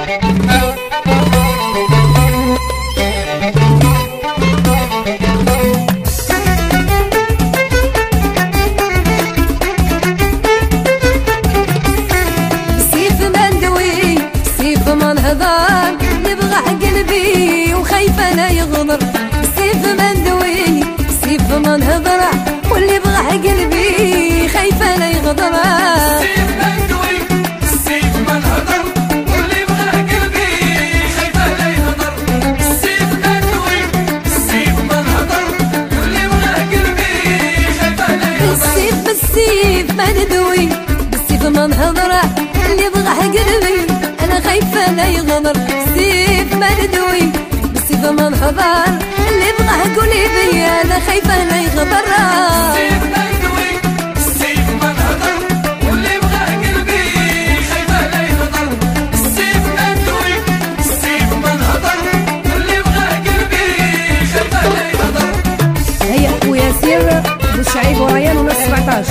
قلبي وخايفة لا يغدر السيف مندوي السيف ما نهضر واللي بغى قلبي خايفة لا يغدر السيف مندوي السيف ما نهضر واللي بغى قلبي خايفة لا يغدر السيف مندوي السيف ما نهضر واللي بغى قلبي خايفة لا يغدر السيف ما ندوي بالسيف ما نهضر اللي بغى قلبي انا خايفة لا يغدر السيف ما ندوي بالسيف ما نهضر اللي بغى قولي بيا انا خايفة لا يغدر السيف مندوي السيف ما نهضر واللي بغى قلبي خايفة لا يغدر السيف مندوي السيف ما نهضر واللي بغى قلبي خايفة لا يغدر. هيا وياسير بوشعيب وريان ونص 17.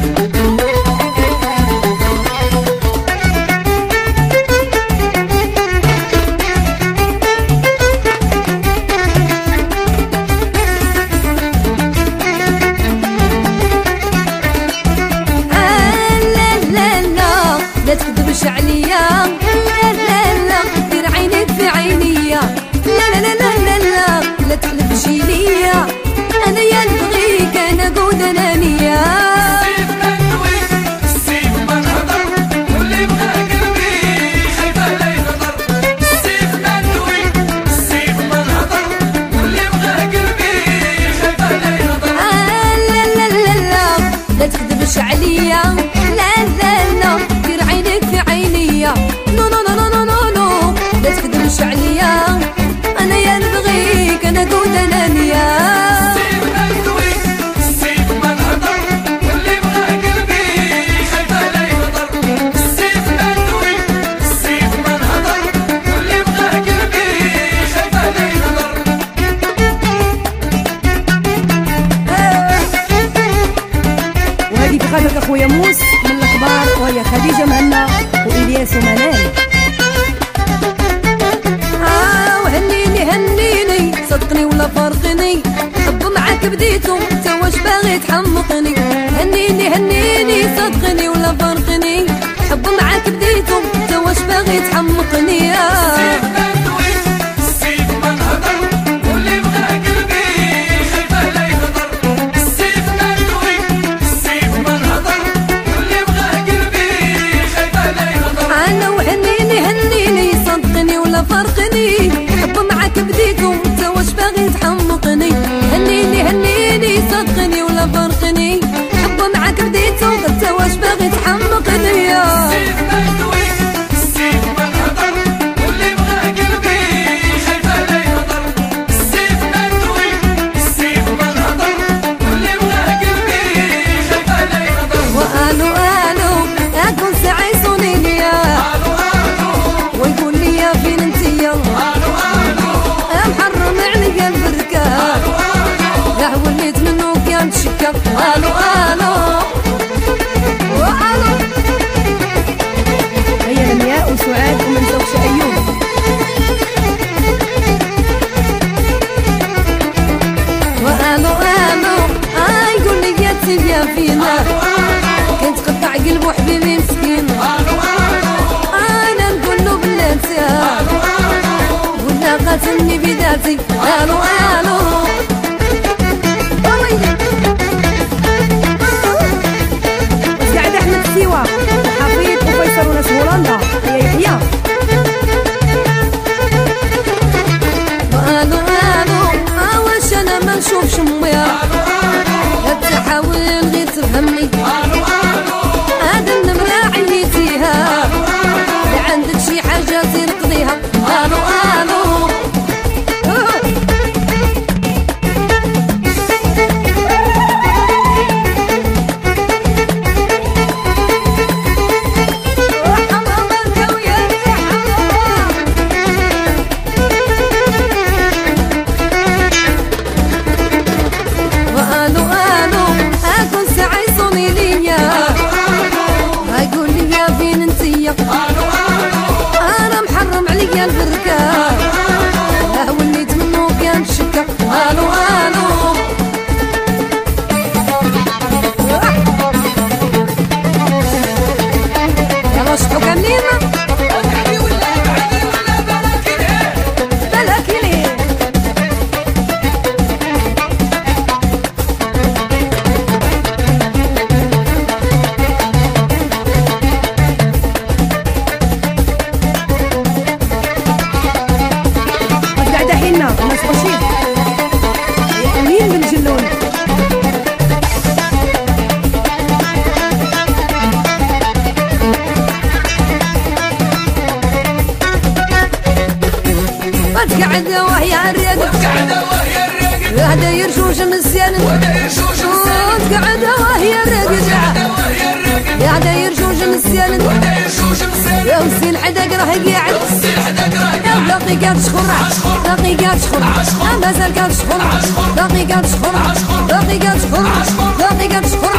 لا تكذبش عليا لا لا لا دير عينيك في عينيا لا لا لا لا لا لا تقلبش ليا انا يا نبغيك انا قود انانية السيف مندوي السيف ما نهضر واللي بغى قلبي خايفة لا يغدر السيف مندوي السيف ما نهضر واللي بغى قلبي خايفة لا يغدر. لا لا لا لا لا تكذبش عليا لا لا لا دير عينيك في عينيا نو نو نو نو نو نو لا تكذبش عليا انا يا نبغيك انا قود انانية السيف مندوي السيف ما نهضر واللي بغى قلبي خايفة لا يغدر السيف مندوي السيف ما نهضر واللي بغى قلبي خايفة لا يغدر. وهذه بخاطرك اخويا موس من الاخبار وهي خديجه مهنا والياس ومنال. وهنيني هنيني صدقني ولا فرقني حب معاك بديتو تا واش باغي تحمقني هنيني هنيني صدقني ولا فرقني حب معاك بديتو تا واش باغي تحمقني السيف مندوي السيف ما نهضر واللي بغى قلبي خايفة لا يغدر السيف مندوي السيف ما نهضر واللي بغى قلبي خايفة لا يغدر. انا وهنيني هنيني صدقني ولا فرقني حب معاك بديتو تا واش باغي تحمقني هنيني هنيني صدقني ولا فرقني حب معاك بديتو تا واش باغي تحمقني السيف مندوي السيف ما نهضر واللي بغى قلبي خايفة لا يغدر السيف مندوي السيف ما نهضر واللي بغى قلبي خايفة لا يغدر. وقالو قالو اكون سعيسوني ليا قالوا قالوا ويقول لي فين انتيا قالوا قالوا محرم عليا البركة يا وليت منو كان تشكى قالو قالو وقالو هيا لمياء وسعاد ومن زوجة ايوب. وقالو قالو يقول لي يا تيا فينا كنت قطع قلبو حبيبي مسكين انا نقول له بلاتي ولا قاتلني بذاتي قالو قالو وسعد احمد سيوا وحفيظ وفيصل وناس هولندا. هيا يحيى قالو قالو واش انا ما نشوفش اميا لا تحاول غير تفهمني هذا النمرة عييتيها لا عندك شي حاجة زير قضيها قالو قالو وتقعد وهي الرقد وتقعد وهي الرقد هذا يرشوش مسيان وتقعد وهي الرقد هذا يرشوش مسيان يا وسين حداك راه قاعد باقي قاعد شخر باقي قاعد شخر مازال قاعد شخر باقي قاعد شخر باقي قاعد شخر باقي قاعد شخر